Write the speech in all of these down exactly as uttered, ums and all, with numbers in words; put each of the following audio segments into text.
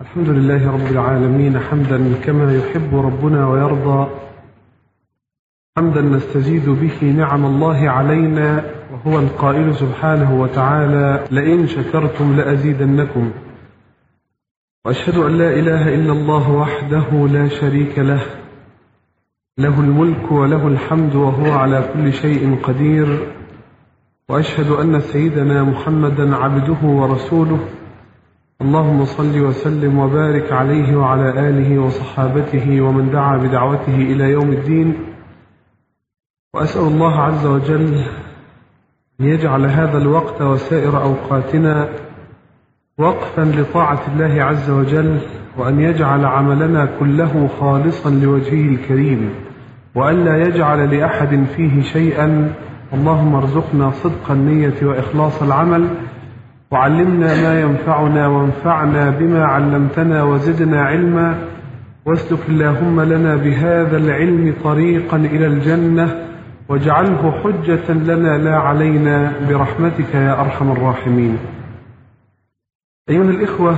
الحمد لله رب العالمين حمدا كما يحب ربنا ويرضى، حمدا نستزيد به نعم الله علينا، وهو القائل سبحانه وتعالى: لئن شكرتم لأزيدنكم. وأشهد أن لا إله إلا الله وحده لا شريك له، له الملك وله الحمد وهو على كل شيء قدير. وأشهد أن سيدنا محمدا عبده ورسوله، اللهم صل وسلم وبارك عليه وعلى آله وصحابته ومن دعا بدعوته إلى يوم الدين. وأسأل الله عز وجل أن يجعل هذا الوقت وسائر أوقاتنا وقفا لطاعة الله عز وجل، وأن يجعل عملنا كله خالصا لوجهه الكريم، وأن لا يجعل لأحد فيه شيئا. اللهم ارزقنا صدق النية وإخلاص العمل، وعلمنا ما ينفعنا وانفعنا بما علمتنا وزدنا علما، واسلك اللهم لنا بهذا العلم طريقا إلى الجنة، واجعله حجة لنا لا علينا برحمتك يا أرحم الراحمين. أيها الإخوة،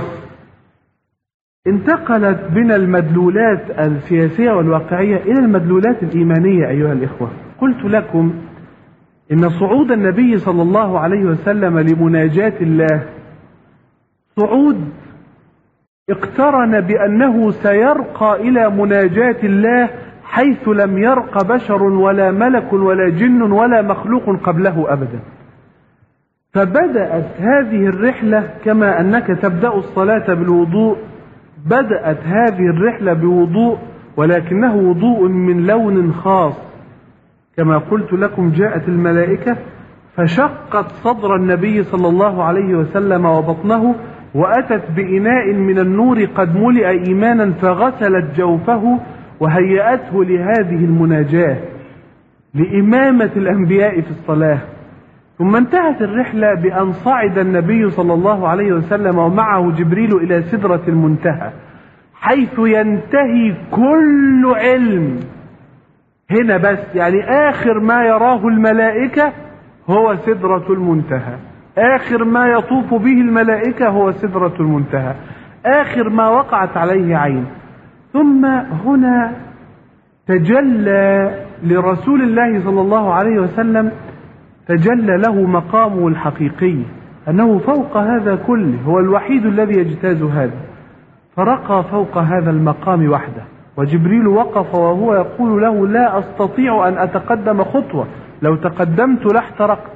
انتقلت بنا المدلولات السياسية والواقعية إلى المدلولات الإيمانية. أيها الإخوة، قلت لكم إن صعود النبي صلى الله عليه وسلم لمناجاة الله صعود اقترن بأنه سيرقى إلى مناجاة الله حيث لم يرق بشر ولا ملك ولا جن ولا مخلوق قبله أبدا. فبدأت هذه الرحلة كما أنك تبدأ الصلاة بالوضوء، بدأت هذه الرحلة بوضوء، ولكنه وضوء من لون خاص. كما قلت لكم، جاءت الملائكة فشقت صدر النبي صلى الله عليه وسلم وبطنه، وأتت بإناء من النور قد ملئ إيمانا فغسلت جوفه وهيأته لهذه المناجاة لإمامة الأنبياء في الصلاة. ثم انتهت الرحلة بأن صعد النبي صلى الله عليه وسلم ومعه جبريل إلى سدرة المنتهى، حيث ينتهي كل علم. هنا بس يعني آخر ما يراه الملائكة هو سدرة المنتهى، آخر ما يطوف به الملائكة هو سدرة المنتهى، آخر ما وقعت عليه عين. ثم هنا تجلى لرسول الله صلى الله عليه وسلم، تجلى له مقامه الحقيقي، أنه فوق هذا كله، هو الوحيد الذي يجتاز هذا، فرقى فوق هذا المقام وحده. وجبريل وقف وهو يقول له: لا أستطيع أن أتقدم خطوة، لو تقدمت لاحترقت.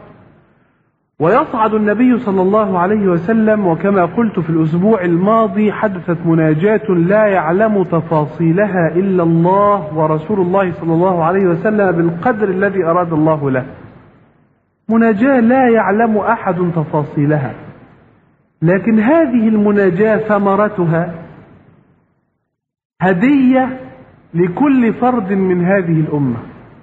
ويصعد النبي صلى الله عليه وسلم، وكما قلت في الأسبوع الماضي حدثت مناجاة لا يعلم تفاصيلها إلا الله ورسول الله صلى الله عليه وسلم بالقدر الذي أراد الله له. مناجاة لا يعلم أحد تفاصيلها، لكن هذه المناجاة ثمرتها هدية لكل فرد من هذه الأمة،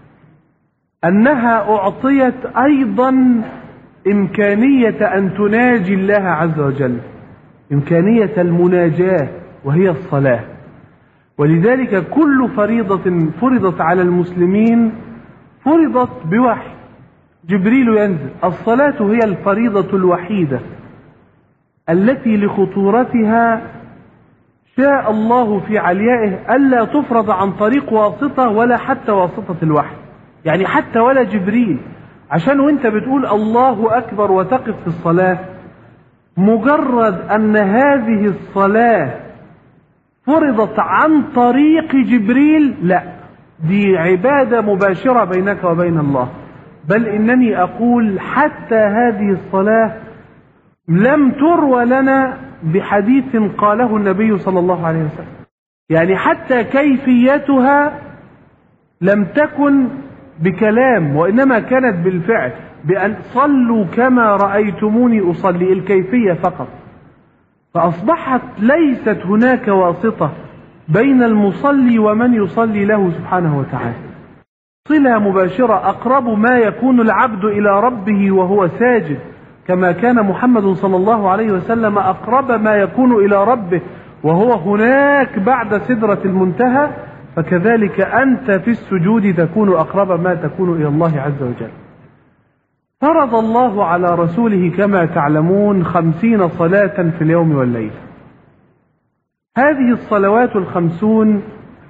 أنها أعطيت أيضا إمكانية أن تناجي الله عز وجل، إمكانية المناجاة وهي الصلاة. ولذلك كل فريضة فرضت على المسلمين فرضت بوحي، جبريل ينزل. الصلاة هي الفريضة الوحيدة التي لخطورتها شاء الله في عليائه ألا تفرض عن طريق واسطة ولا حتى واسطة الوحي، يعني حتى ولا جبريل. عشان وانت بتقول الله أكبر وتقف في الصلاة، مجرد أن هذه الصلاة فرضت عن طريق جبريل، لا، دي عبادة مباشرة بينك وبين الله. بل إنني أقول حتى هذه الصلاة لم تروى لنا بحديث قاله النبي صلى الله عليه وسلم، يعني حتى كيفيتها لم تكن بكلام، وإنما كانت بالفعل، بأن صلوا كما رأيتموني أصلي، الكيفية فقط. فأصبحت ليست هناك واسطة بين المصلي ومن يصلي له سبحانه وتعالى، صلة مباشرة. أقرب ما يكون العبد إلى ربه وهو ساجد، كما كان محمد صلى الله عليه وسلم أقرب ما يكون إلى ربه وهو هناك بعد سدرة المنتهى، فكذلك أنت في السجود تكون أقرب ما تكون إلى الله عز وجل. فرض الله على رسوله كما تعلمون خمسين صلاة في اليوم والليل، هذه الصلوات الخمسون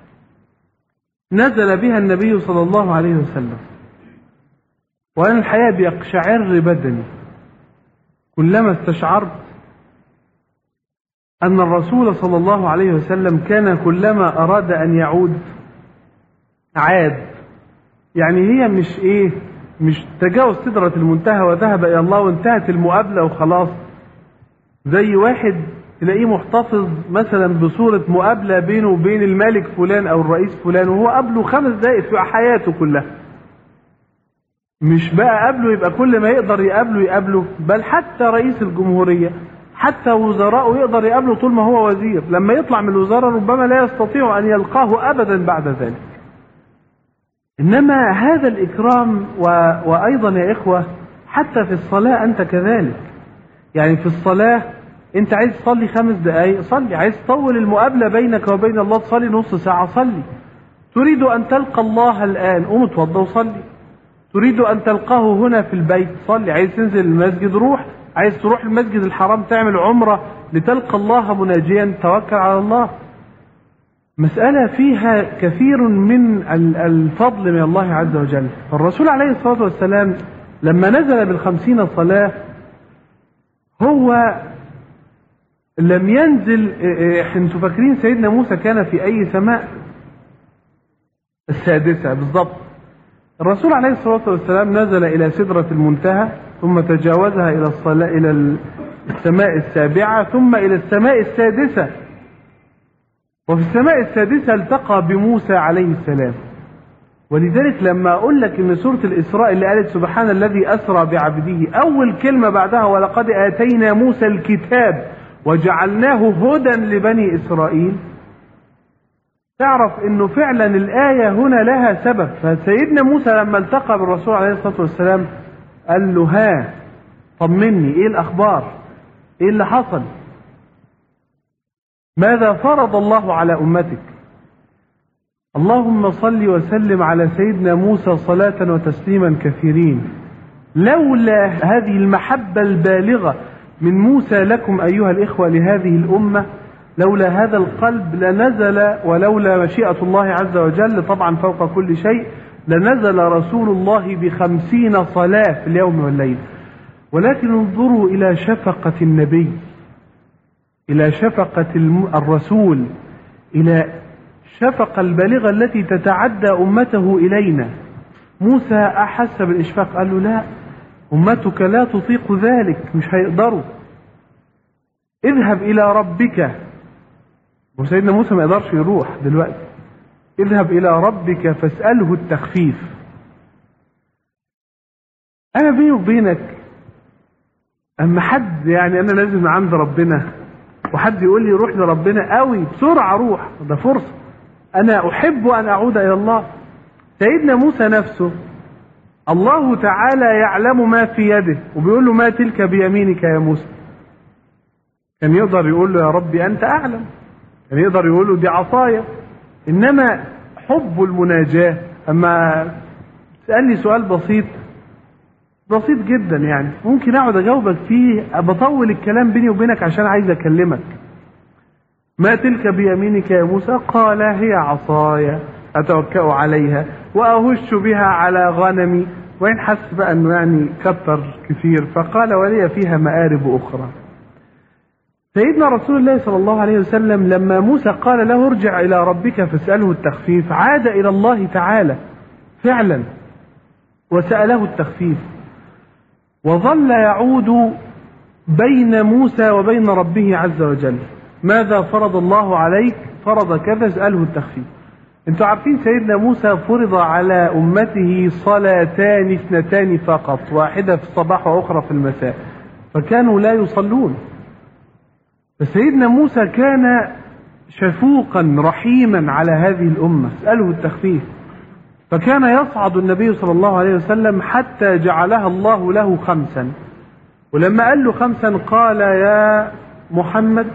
نزل بها النبي صلى الله عليه وسلم، وأنا الحقيقة بيقشعر بدني كلما استشعرت أن الرسول صلى الله عليه وسلم كان كلما أراد أن يعود عاد. يعني هي مش إيه مش تجاوز سدرة المنتهى وذهب إلى الله وانتهت المقابلة وخلاص، زي واحد تلاقيه محتفظ مثلا بصورة مقابلة بينه وبين الملك فلان أو الرئيس فلان وهو قبله خمس دقائق في حياته كلها. مش بقى قبله يبقى كل ما يقدر يقابله يقابله، بل حتى رئيس الجمهورية حتى وزراءه يقدر يقابله طول ما هو وزير، لما يطلع من الوزارة ربما لا يستطيع أن يلقاه أبدا بعد ذلك. إنما هذا الإكرام و... وأيضا يا إخوة حتى في الصلاة أنت كذلك. يعني في الصلاة أنت عايز تصلي خمس دقائق صلي، عايز تطول المقابلة بينك وبين الله تصلي نص ساعة صلي، تريد أن تلقى الله الآن قوم اتوضى وصلي، تريد أن تلقاه هنا في البيت صلي، عايز تنزل المسجد روح، عايز تروح المسجد الحرام تعمل عمرة لتلقى الله مناجيا توكل على الله. مسألة فيها كثير من الفضل من الله عز وجل. فالرسول عليه الصلاة والسلام لما نزل بالخمسين صلاة هو لم ينزل. انتوا فاكرين سيدنا موسى كان في أي سماء؟ السادسة بالضبط. الرسول عليه الصلاة والسلام نزل إلى سدرة المنتهى ثم تجاوزها إلى الصلاة إلى السماء السابعة ثم إلى السماء السادسة، وفي السماء السادسة التقى بموسى عليه السلام. ولذلك لما أقول لك إن سورة الإسراء اللي قالت سبحان الذي أسرى بعبده أول كلمة بعدها ولقد آتينا موسى الكتاب وجعلناه هدى لبني إسرائيل، تعرف إنه فعلا الآية هنا لها سبب. فسيدنا موسى لما التقى بالرسول عليه الصلاة والسلام قال له ها طمني، إيه الأخبار؟ إيه اللي حصل؟ ماذا فرض الله على أمتك؟ اللهم صل وسلم على سيدنا موسى صلاة وتسليما كثيرين. لولا هذه المحبة البالغة من موسى لكم أيها الإخوة لهذه الأمة، لولا هذا القلب لنزل، ولولا مشيئة الله عز وجل طبعا فوق كل شيء لنزل رسول الله بخمسين صلاة في اليوم والليل. ولكن انظروا إلى شفقة النبي، إلى شفقة الرسول، إلى الشفقة البالغة التي تتعدى أمته إلينا. موسى أحس بالإشفاق قال له لا، أمتك لا تطيق ذلك، مش هيقدروا. اذهب إلى ربك، وسيدنا موسى ما يقدرش يروح دلوقتي، اذهب إلى ربك فاسأله التخفيف. أنا بيني وبينك أما حد يعني أنا لازم عند ربنا وحد يقول لي روح لربنا قوي بسرعة روح، ده فرصة، أنا أحب أن أعود إلى الله. سيدنا موسى نفسه الله تعالى يعلم ما في يده وبيقول له ما تلك بيمينك يا موسى. كان يقدر يقول له يا ربي أنت أعلم، كان يقدر يقول له دي عصايا. إنما حب المناجاة، أما تسألني سؤال بسيط بسيط جدا يعني ممكن أقعد أجاوبك فيه، بطول الكلام بيني وبينك عشان عايز أكلمك. ما تلك بيمينك يا موسى؟ قال هي عصايا أتوكأ عليها وأهش بها على غنمي، وإن حس بقى أنه يعني كتر كثير فقال ولي فيها مآرب أخرى. سيدنا رسول الله صلى الله عليه وسلم لما موسى قال له ارجع إلى ربك فاسأله التخفيف عاد إلى الله تعالى فعلا وسأله التخفيف، وظل يعود بين موسى وبين ربه عز وجل. ماذا فرض الله عليك؟ فرض كذا، اسأله التخفيف. انتوا عارفين سيدنا موسى فرض على أمته صلاتان اثنتان فقط، واحدة في الصباح وأخرى في المساء، فكانوا لا يصلون. فسيدنا موسى كان شفوقا رحيما على هذه الأمة، اسأله التخفيف. فكان يصعد النبي صلى الله عليه وسلم حتى جعلها الله له خمسا، ولما قال له خمسا قال يا محمد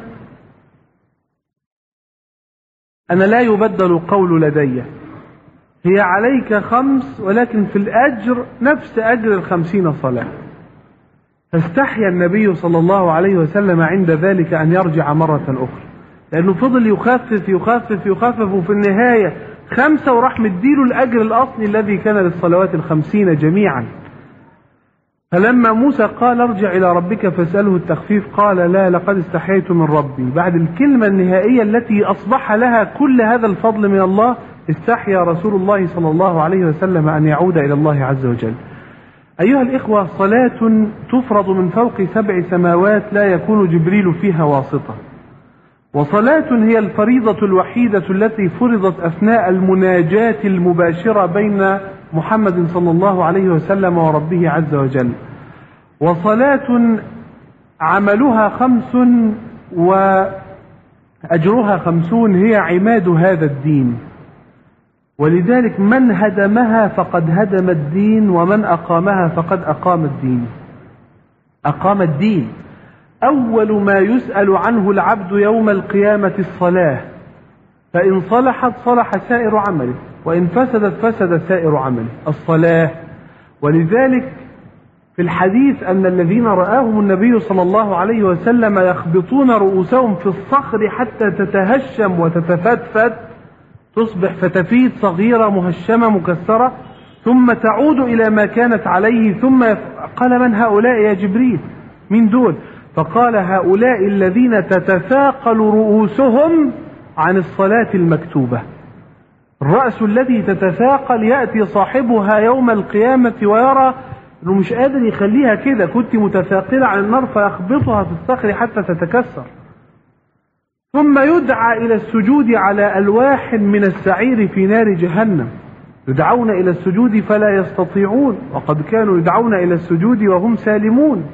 أنا لا يبدل قول لدي، هي عليك خمس ولكن في الأجر نفس أجر الخمسين صلاة. فاستحيا النبي صلى الله عليه وسلم عند ذلك أن يرجع مرة أخرى، لأنه فضل يخفف يخفف يخفف وفي النهاية خمسة وراح مديله الأجر الأصلي الذي كان للصلوات الخمسين جميعا. فلما موسى قال ارجع إلى ربك فاسأله التخفيف قال لا لقد استحييت من ربي، بعد الكلمة النهائية التي أصبح لها كل هذا الفضل من الله استحيا رسول الله صلى الله عليه وسلم أن يعود إلى الله عز وجل. أيها الإخوة، صلاة تفرض من فوق سبع سماوات لا يكون جبريل فيها واسطة، وصلاة هي الفريضة الوحيدة التي فرضت أثناء المناجاة المباشرة بين محمد صلى الله عليه وسلم وربه عز وجل، وصلاة عملها خمس وأجرها خمسون هي عماد هذا الدين، ولذلك من هدمها فقد هدم الدين ومن أقامها فقد أقام الدين. أقام الدين. أول ما يسأل عنه العبد يوم القيامة الصلاة، فإن صلحت صلح سائر عمله وإن فسدت فسد سائر عمله. الصلاة. ولذلك في الحديث أن الذين رآهم النبي صلى الله عليه وسلم يخبطون رؤوسهم في الصخر حتى تتهشم وتتفتفت، تصبح فتافيت صغيرة مهشمة مكسرة، ثم تعود إلى ما كانت عليه. ثم قال من هؤلاء يا جبريل؟ من دول؟ فقال هؤلاء الذين تتثاقل رؤوسهم عن الصلاة المكتوبة. الرأس الذي تتثاقل يأتي صاحبها يوم القيامة ويرى أنه مش قادر يخليها كده، كنت متثاقلة عن النار فيخبطها في الصخر حتى تتكسر. ثم يدعى إلى السجود على ألواح من السعير في نار جهنم، يدعون إلى السجود فلا يستطيعون وقد كانوا يدعون إلى السجود وهم سالمون.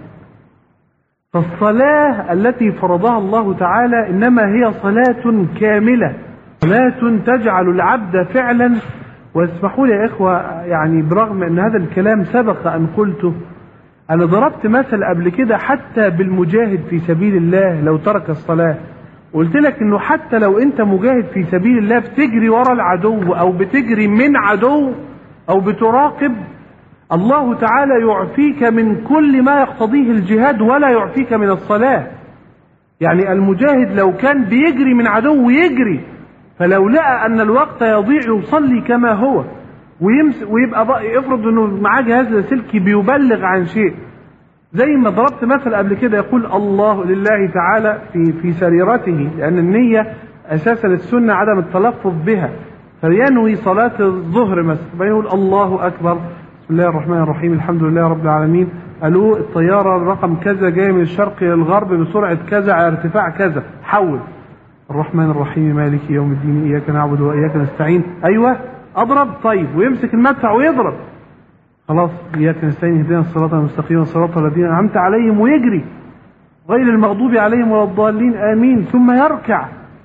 فالصلاة التي فرضها الله تعالى إنما هي صلاة كاملة، صلاة تجعل العبد فعلا. واسمحوا لي يا إخوة، يعني برغم أن هذا الكلام سبق أن قلته، أنا ضربت مثل قبل كده حتى بالمجاهد في سبيل الله لو ترك الصلاة. قلت لك انه حتى لو انت مجاهد في سبيل الله بتجري ورا العدو او بتجري من عدو او بتراقب، الله تعالى يعفيك من كل ما يقتضيه الجهاد ولا يعفيك من الصلاة. يعني المجاهد لو كان بيجري من عدو يجري، فلو لقى ان الوقت يضيع يصلي كما هو ويمس ويبقى يفرض انه معاه جهاز لاسلكي بيبلغ عن شيء، زي ما ضربت مثل قبل كده يقول الله لله تعالى في في سريرته، لأن النية أساسا السنة عدم التلفظ بها، فينوي صلاة الظهر مثلا فيقول الله أكبر بسم الله الرحمن الرحيم الحمد لله رب العالمين، ألو الطيارة الرقم كذا جاية من الشرق إلى الغرب بسرعة كذا على ارتفاع كذا، حول الرحمن الرحيم مالك يوم الدين إياك نعبد وإياك نستعين، أيوة أضرب طيب، ويمسك المدفع ويضرب، خلاص إياك نستعين اهدنا الصراط المستقيم صراط الذين أنعمت عليهم، ويجري غير المغضوب عليهم ولا الضالين آمين، ثم يركع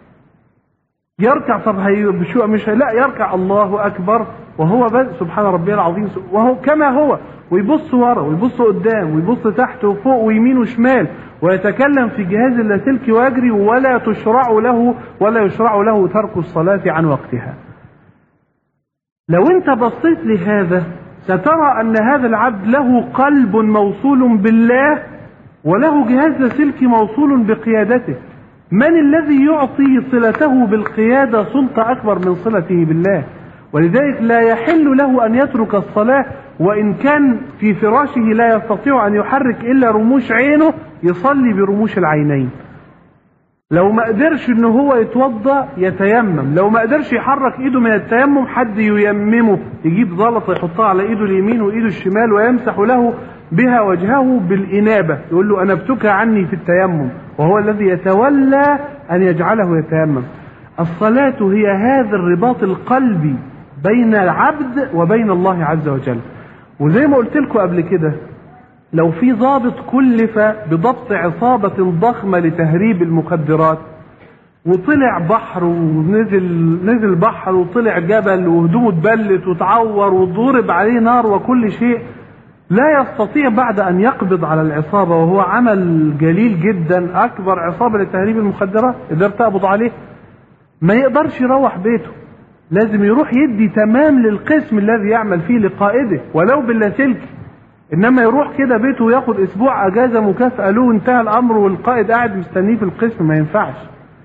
يركع طب هي بشو مش لا يركع الله أكبر وهو بس سبحان ربي العظيم وهو كما هو، ويبص ورا ويبص قدام ويبص تحت وفوق ويمين وشمال، ويتكلم في جهاز اللاسلكي ويجري، ولا تشرع له ولا يشرع له ترك الصلاة عن وقتها. لو أنت بصيت لهذا سترى أن هذا العبد له قلب موصول بالله وله جهاز لاسلكي موصول بقيادته. من الذي يعطي صلته بالقيادة سلطة أكبر من صلته بالله؟ ولذلك لا يحل له أن يترك الصلاة، وإن كان في فراشه لا يستطيع أن يحرك إلا رموش عينه يصلي برموش العينين. لو ما قدرش إنه هو يتوضأ يتيمم، لو ما قدرش يحرك إيده من التيمم حد ييممه، يجيب زلطة يحطها على إيده اليمين وإيده الشمال ويمسح له بها وجهه بالإنابة، يقول له أنبتك عني في التيمم، وهو الذي يتولى أن يجعله يتيمم. الصلاة هي هذا الرباط القلبي بين العبد وبين الله عز وجل. وزي ما قلت لكم قبل كده، لو في ضابط كلف بضبط عصابة ضخمة لتهريب المخدرات وطلع بحر ونزل نزل بحر وطلع جبل وهدومه اتبلت وتعور وضرب عليه نار وكل شيء، لا يستطيع بعد أن يقبض على العصابة وهو عمل جليل جدا، أكبر عصابة لتهريب المخدرات قدرت تقبض عليه، ما يقدرش يروح بيته، لازم يروح يدي تمام للقسم الذي يعمل فيه لقائده ولو باللاسلكي، إنما يروح كده بيته وياخد أسبوع أجازة مكافأة له، انتهى الأمر والقائد قاعد مستنيه في القسم، ما ينفعش.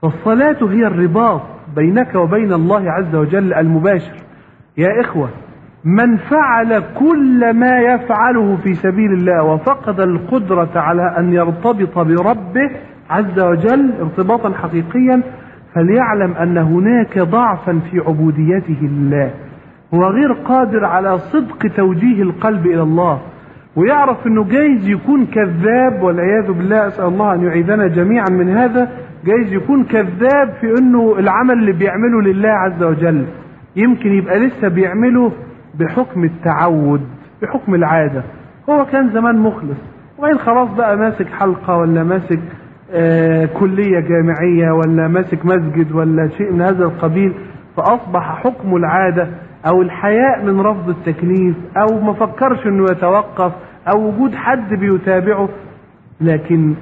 فالصلاة هي الرباط بينك وبين الله عز وجل المباشر. يا إخوة، من فعل كل ما يفعله في سبيل الله وفقد القدرة على أن يرتبط بربه عز وجل ارتباطا حقيقيا فليعلم أن هناك ضعفا في عبوديته لله، هو غير قادر على صدق توجيه القلب إلى الله، ويعرف أنه جايز يكون كذاب والعياذ بالله، أسأل الله أن يعيذنا جميعا من هذا. جايز يكون كذاب في أنه العمل اللي بيعمله لله عز وجل يمكن يبقى لسه بيعمله بحكم التعود، بحكم العادة. هو كان زمان مخلص وبعدين خلاص بقى ماسك حلقة ولا ماسك آه كلية جامعية ولا ماسك مسجد ولا شيء من هذا القبيل، فأصبح حكم العادة أو الحياء من رفض التكليف أو ما فكرش أنه يتوقف أو وجود حد بيتابعه. لكن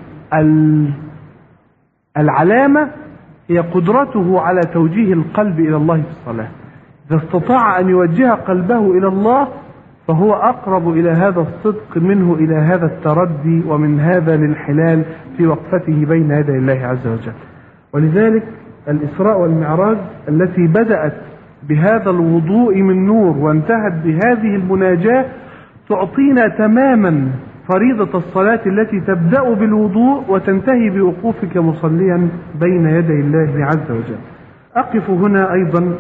العلامة هي قدرته على توجيه القلب إلى الله في الصلاة. إذا استطاع أن يوجه قلبه إلى الله فهو أقرب إلى هذا الصدق منه إلى هذا التردي ومن هذا الانحلال في وقفته بين يدي الله عز وجل. ولذلك الإسراء والمعراج التي بدأت بهذا الوضوء من نور وانتهت بهذه المناجاة تعطينا تماما فريضة الصلاة التي تبدأ بالوضوء وتنتهي بوقوفك مصليا بين يدي الله عز وجل. أقف هنا أيضا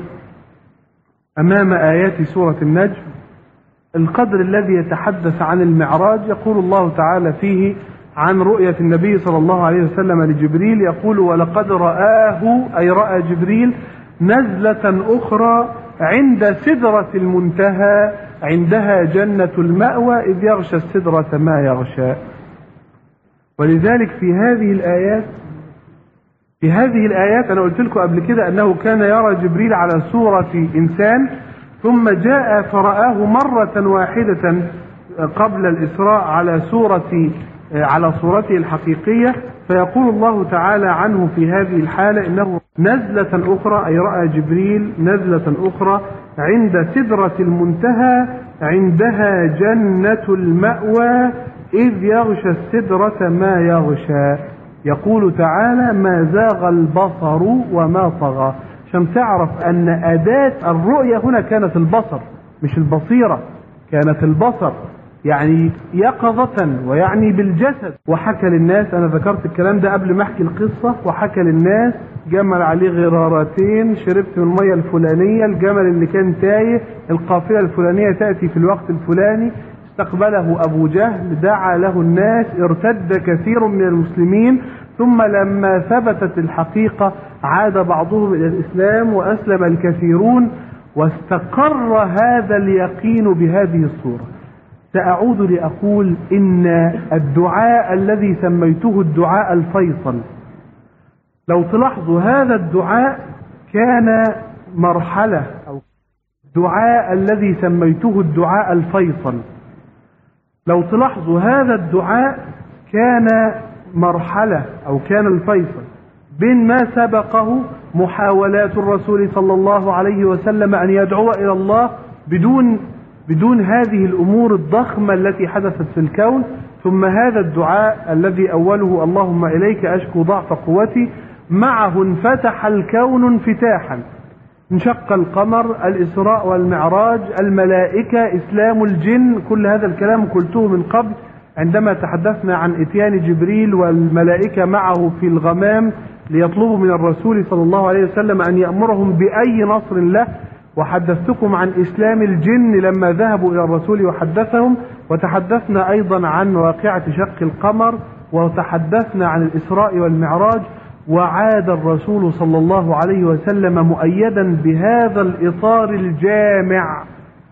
أمام آيات سورة النجم القدر الذي يتحدث عن المعراج. يقول الله تعالى فيه عن رؤية النبي صلى الله عليه وسلم لجبريل، يقول: ولقد رآه، أي رأى جبريل، نزلة أخرى عند سدرة المنتهى عندها جنة المأوى إذ يغشى السدرة ما يغشى. ولذلك في هذه الآيات في هذه الآيات أنا قلت لكم قبل كده أنه كان يرى جبريل على صورة إنسان ثم جاء فرآه مرة واحدة قبل الإسراء على صورة على صورته الحقيقية. فيقول الله تعالى عنه في هذه الحالة إنه نزلة أخرى، أي رأى جبريل نزلة أخرى عند سدرة المنتهى عندها جنة المأوى إذ يغشى السدرة ما يغشى. يقول تعالى: ما زاغ البصر وما طغى. عشان تعرف أن أداة الرؤية هنا كانت البصر مش البصيرة، كانت البصر يعني يقظة ويعني بالجسد. وحكى للناس، أنا ذكرت الكلام ده قبل ما أحكي القصة، وحكى للناس جمل عليه غرارتين، شربت من المية الفلانية، الجمل اللي كان تايه، القافلة الفلانية تأتي في الوقت الفلاني، استقبله أبو جهل، دعا له الناس، ارتد كثير من المسلمين، ثم لما ثبتت الحقيقة عاد بعضهم إلى الإسلام وأسلم الكثيرون واستقر هذا اليقين بهذه الصورة. سأعود لأقول إن الدعاء الذي سميته الدعاء الفيصل، لو تلاحظوا هذا الدعاء كان مرحلة، أو الدعاء الذي سميته الدعاء الفيصل، لو تلاحظوا هذا الدعاء كان مرحلة أو كان الفيصل بين ما سبقه محاولات الرسول صلى الله عليه وسلم أن يدعو إلى الله بدون بدون هذه الأمور الضخمة التي حدثت في الكون، ثم هذا الدعاء الذي أوله: اللهم إليك أشكو ضعف قوتي، معه انفتح الكون انفتاحا، انشق القمر، الإسراء والمعراج، الملائكة، إسلام الجن، كل هذا الكلام قلته من قبل عندما تحدثنا عن إتيان جبريل والملائكة معه في الغمام ليطلبوا من الرسول صلى الله عليه وسلم أن يأمرهم بأي نصر له، وحدثتكم عن إسلام الجن لما ذهبوا إلى الرسول وحدثهم، وتحدثنا أيضا عن واقعة شق القمر، وتحدثنا عن الإسراء والمعراج. وعاد الرسول صلى الله عليه وسلم مؤيدا بهذا الإطار الجامع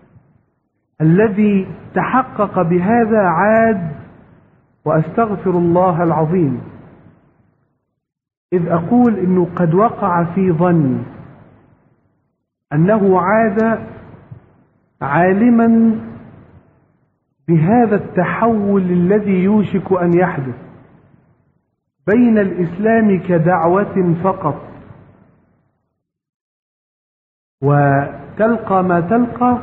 الذي تحقق بهذا عاد. وأستغفر الله العظيم إذ أقول إنه قد وقع في ظني أنه عاد عالما بهذا التحول الذي يوشك أن يحدث بين الإسلام كدعوة فقط، وتلقى ما تلقى،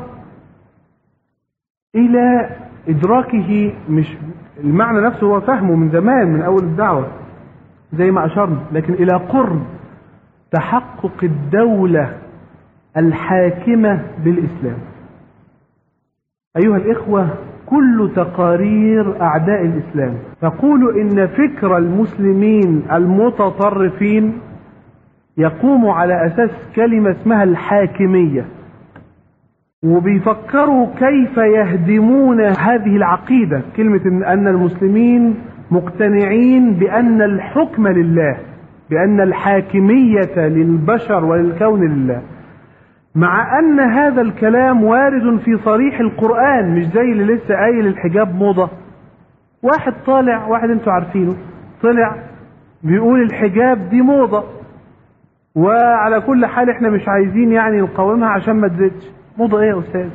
إلى إدراكه، مش المعنى نفسه هو فهمه من زمان من أول الدعوة زي ما أشرنا، لكن إلى قرب تحقق الدولة الحاكمة بالإسلام. أيها الإخوة، كل تقارير أعداء الإسلام تقول إن فكر المسلمين المتطرفين يقوم على أساس كلمة اسمها الحاكمية، وبيفكروا كيف يهدمون هذه العقيدة، كلمة أن المسلمين مقتنعين بأن الحكم لله، بأن الحاكمية للبشر وللكون لله، مع أن هذا الكلام وارد في صريح القرآن، مش زي اللي لسه قايل الحجاب موضة. واحد طالع، واحد انتوا عارفينه، طلع بيقول الحجاب دي موضة، وعلى كل حال احنا مش عايزين يعني نقاومها عشان ما تزيدش. موضة ايه يا أستاذ؟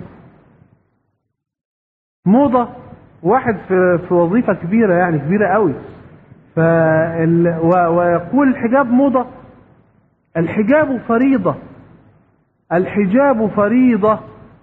موضة واحد في, في وظيفة كبيرة، يعني كبيرة قوي، فال... ويقول الحجاب موضة. الحجاب فريضة، الحجاب فريضة.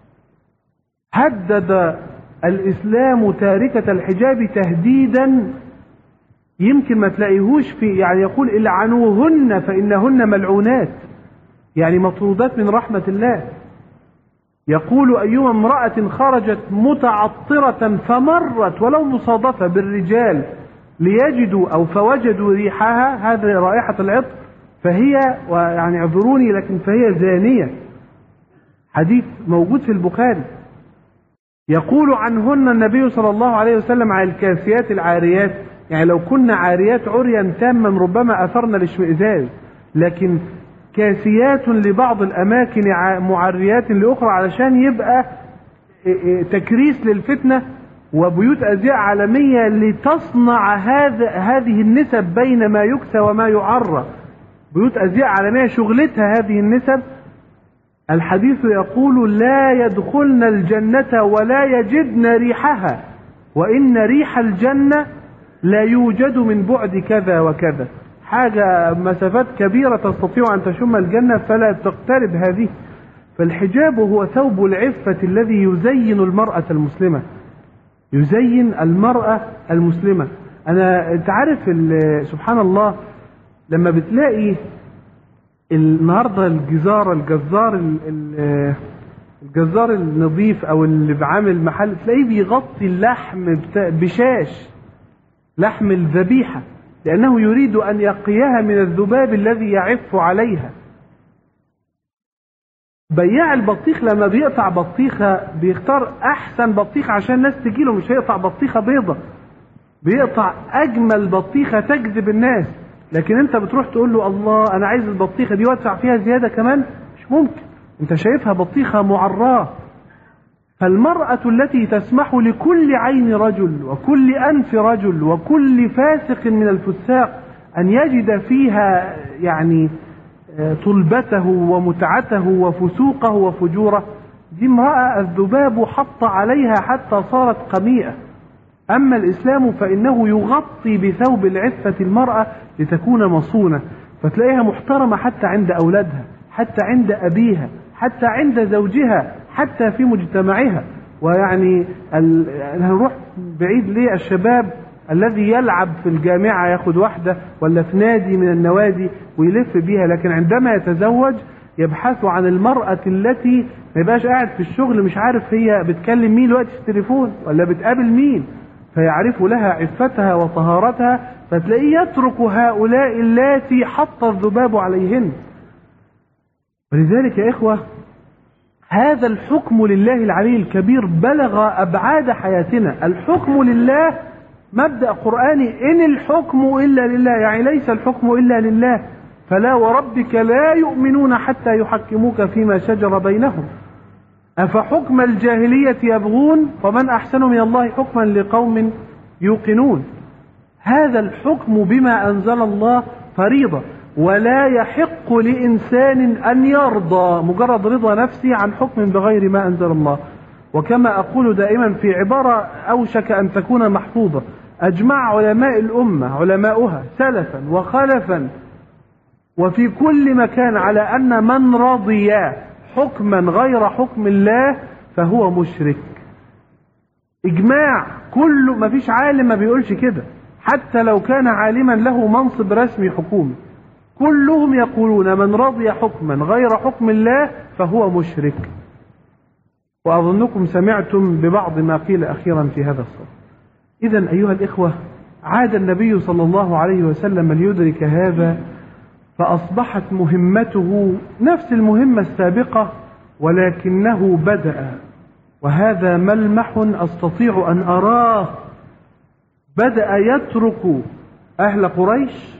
هدد الإسلام تاركة الحجاب تهديدا يمكن ما تلاقيهوش في، يعني يقول العنوهن فإنهن ملعونات، يعني مطرودات من رحمة الله. يقول أيما امرأة خرجت متعطرة فمرت ولو مصادفة بالرجال ليجدوا أو فوجدوا ريحها، هذه رائحة العطر، فهي، يعني اعذروني لكن فهي زانية. حديث موجود في البخاري. يقول عنهن النبي صلى الله عليه وسلم على الكاسيات العاريات، يعني لو كنا عاريات عريا تاما ربما أثرنا الاشمئزاز، لكن كاسيات لبعض الأماكن معريات لأخرى علشان يبقى تكريس للفتنة، وبيوت أزياء عالمية لتصنع هذا هذه النسب بين ما يكسى وما يعرى. بيوت أزياء عالمية شغلتها هذه النسب. الحديث يقول لا يدخلن الجنة ولا يجدن ريحها، وإن ريح الجنة لا يوجد من بعد كذا وكذا، حاجة مسافات كبيرة تستطيع أن تشم الجنة فلا تقترب هذه. فالحجاب هو ثوب العفة الذي يزين المرأة المسلمة، يزين المرأة المسلمة. أنا تعرف سبحان الله لما بتلاقي النهارده الجزار الجزار الجزار النظيف او اللي بعامل محل، تلاقيه بيغطي اللحم بشاش، لحم الذبيحة، لأنه يريد أن يقيها من الذباب الذي يعف عليها. بياع البطيخ لما بيقطع بطيخة بيختار أحسن بطيخة عشان الناس تجيله، مش هيقطع بطيخة بيضة، بيقطع أجمل بطيخة تجذب الناس. لكن أنت بتروح تقول له الله أنا عايز البطيخة دي وادفع فيها زيادة كمان، مش ممكن، أنت شايفها بطيخة معراه. فالمرأة التي تسمح لكل عين رجل وكل أنف رجل وكل فاسق من الفساق أن يجد فيها يعني طلبته ومتعته وفسوقه وفجوره، دي امرأة الذباب حط عليها حتى صارت قميئة. أما الإسلام فإنه يغطي بثوب العفة المرأة لتكون مصونة، فتلاقيها محترمة حتى عند أولادها، حتى عند أبيها، حتى عند زوجها، حتى في مجتمعها. ويعني هنروح بعيد ليه؟ الشباب الذي يلعب في الجامعة ياخد واحدة ولا في نادي من النوادي ويلف بيها، لكن عندما يتزوج يبحث عن المرأة التي ما يبقاش قاعد في الشغل مش عارف هي بتكلم مين الوقت في التليفون ولا بتقابل مين، فيعرف لها عفتها وطهارتها، فتلاقيه يترك هؤلاء اللاتي حط الذباب عليهن. ولذلك يا إخوة هذا الحكم لله العلي الكبير بلغ أبعاد حياتنا. الحكم لله مبدأ قرآني، إن الحكم إلا لله، يعني ليس الحكم إلا لله. فلا وربك لا يؤمنون حتى يحكموك فيما شجر بينهم أفحكم الجاهلية يبغون ومن أحسن من الله حكما لقوم يوقنون. هذا الحكم بما أنزل الله فريضة، ولا يحق لإنسان أن يرضى مجرد رضا نفسه عن حكم بغير ما أنزل الله. وكما أقول دائما في عبارة أوشك أن تكون محفوظة، أجمع علماء الأمة علماؤها سلفا وخلفا وفي كل مكان على أن من رضي حكما غير حكم الله فهو مشرك. إجماع، كله، ما فيش عالم ما بيقولش كده، حتى لو كان عالما له منصب رسمي حكومي. كلهم يقولون من رضي حكما غير حكم الله فهو مشرك. وأظنكم سمعتم ببعض ما قيل أخيرا في هذا الصدد. إذن أيها الإخوة، عاد النبي صلى الله عليه وسلم ليدرك هذا، فأصبحت مهمته نفس المهمة السابقة، ولكنه بدأ، وهذا ملمح أستطيع أن أراه، بدأ يترك أهل قريش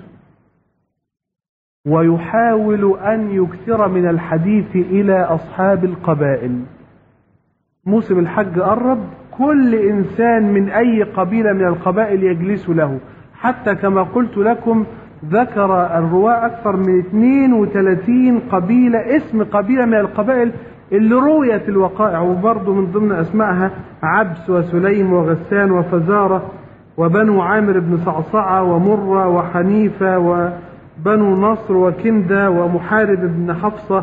ويحاول أن يكثر من الحديث إلى أصحاب القبائل. موسم الحج قرب، كل إنسان من أي قبيلة من القبائل يجلس له، حتى كما قلت لكم ذكر الرواة أكثر من اثنين وثلاثين قبيلة، اسم قبيلة من القبائل اللي رويت الوقائع، وبرضه من ضمن أسمائها عبس وسليم وغسان وفزارة وبنو عامر بن صعصعة ومرة وحنيفة وبنو نصر وكندة ومحارب بن حفصة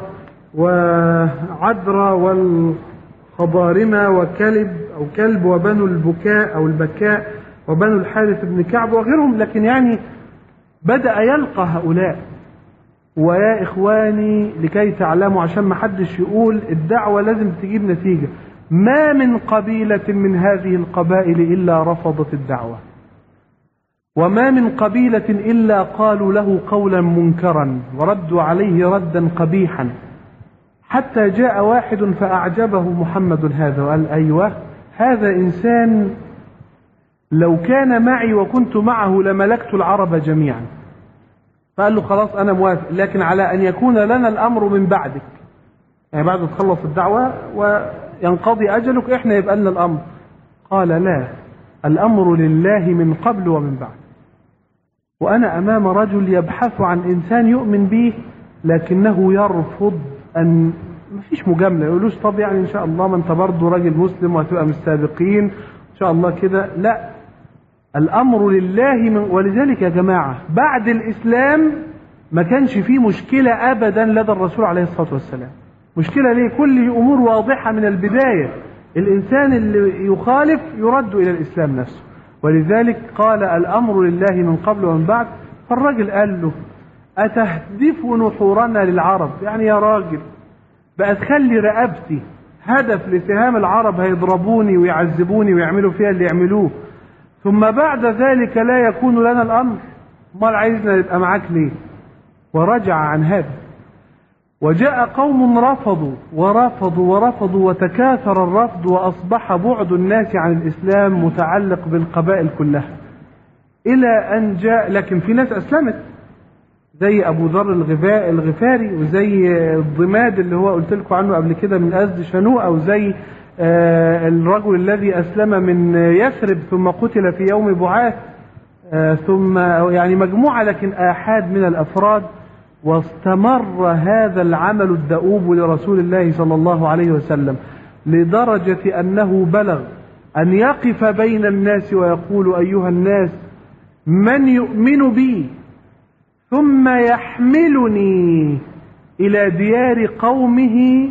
وعذرة والخضارمة وكلب أو كلب وبنو البكاء أو البكاء وبنو الحارث بن كعب وغيرهم. لكن يعني بدأ يلقى هؤلاء. ويا إخواني لكي تعلموا، عشان ما حدش يقول الدعوة لازم تجيب نتيجة، ما من قبيلة من هذه القبائل إلا رفضت الدعوة، وما من قبيلة إلا قالوا له قولا منكرا وردوا عليه ردا قبيحا، حتى جاء واحد فأعجبه محمد هذا وقال أيوة هذا إنسان لو كان معي وكنت معه لملكت العرب جميعا. فقال له خلاص أنا موافق، لكن على أن يكون لنا الأمر من بعدك، يعني بعد ما تخلص الدعوة وينقضي أجلك إحنا يبقى لنا الأمر. قال لا، الأمر لله من قبل ومن بعد، وأنا أمام رجل يبحث عن إنسان يؤمن به لكنه يرفض أن، ما فيش مجاملة، يقولوش طب يعني إن شاء الله ما أنت برضه راجل مسلم وهتبقى من السابقين إن شاء الله كده، لا، الأمر لله من. ولذلك يا جماعة بعد الإسلام ما كانش فيه مشكلة أبدا لدى الرسول عليه الصلاة والسلام. مشكلة ليه؟ كل أمور واضحة من البداية، الإنسان اللي يخالف يرد إلى الإسلام نفسه. ولذلك قال الأمر لله من قبل ومن بعد. فالراجل قال له أتهدف نحورنا للعرب؟ يعني يا راجل بقى تخلي رقبتي هدف لسهام العرب، هيضربوني ويعذبوني ويعملوا فيها اللي يعملوه، ثم بعد ذلك لا يكون لنا الأمر؟ امال عايزنا نبقى معاك ليه؟ ورجع عن هذا. وجاء قوم رفضوا ورفضوا ورفضوا وتكاثر الرفض، وأصبح بعد الناس عن الإسلام متعلق بالقبائل كلها، إلى أن جاء، لكن في ناس أسلمت زي أبو ذر الغفاري، وزي الضماد اللي هو قلت لكم عنه قبل كده من أزد شنوءة، وزي الرجل الذي أسلم من يثرب ثم قتل في يوم بعاث، ثم يعني مجموعة لكن آحاد من الأفراد. واستمر هذا العمل الدؤوب لرسول الله صلى الله عليه وسلم لدرجة أنه بلغ أن يقف بين الناس ويقول أيها الناس من يؤمن بي ثم يحملني إلى ديار قومه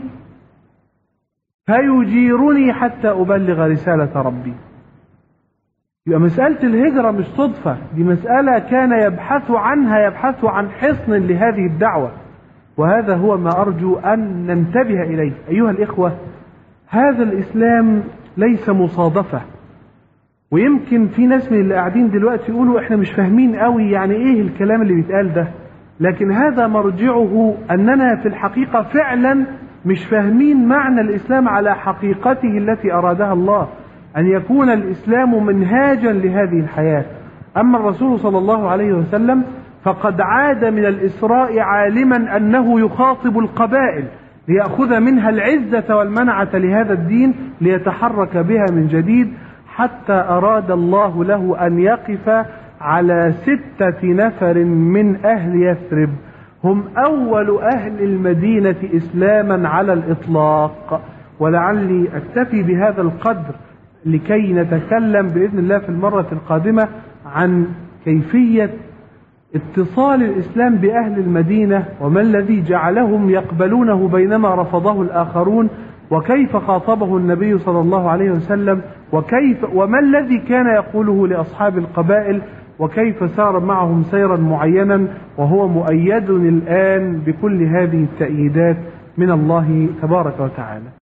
فيجيرني حتى أبلغ رسالة ربي. يبقى مسألة الهجرة مش صدفة، دي مسألة كان يبحث عنها، يبحث عن حصن لهذه الدعوة، وهذا هو ما أرجو أن ننتبه إليه. أيها الإخوة، هذا الإسلام ليس مصادفة. ويمكن في ناس من اللي قاعدين دلوقتي يقولوا إحنا مش فاهمين قوي يعني إيه الكلام اللي بيتقال ده، لكن هذا مرجعه أننا في الحقيقة فعلا مش فاهمين معنى الإسلام على حقيقته التي أرادها الله، أن يكون الإسلام منهاجا لهذه الحياة. أما الرسول صلى الله عليه وسلم فقد عاد من الإسراء عالما أنه يخاطب القبائل ليأخذ منها العزة والمنعة لهذا الدين ليتحرك بها من جديد، حتى أراد الله له أن يقف على ستة نفر من أهل يثرب، هم أول أهل المدينة إسلاما على الإطلاق. ولعلي أكتفي بهذا القدر لكي نتكلم بإذن الله في المرة القادمة عن كيفية اتصال الإسلام بأهل المدينة، وما الذي جعلهم يقبلونه بينما رفضه الآخرون، وكيف خاطبه النبي صلى الله عليه وسلم، وكيف وما الذي كان يقوله لأصحاب القبائل وكيف سار معهم سيرا معينا، وهو مؤيد الآن بكل هذه التأييدات من الله تبارك وتعالى.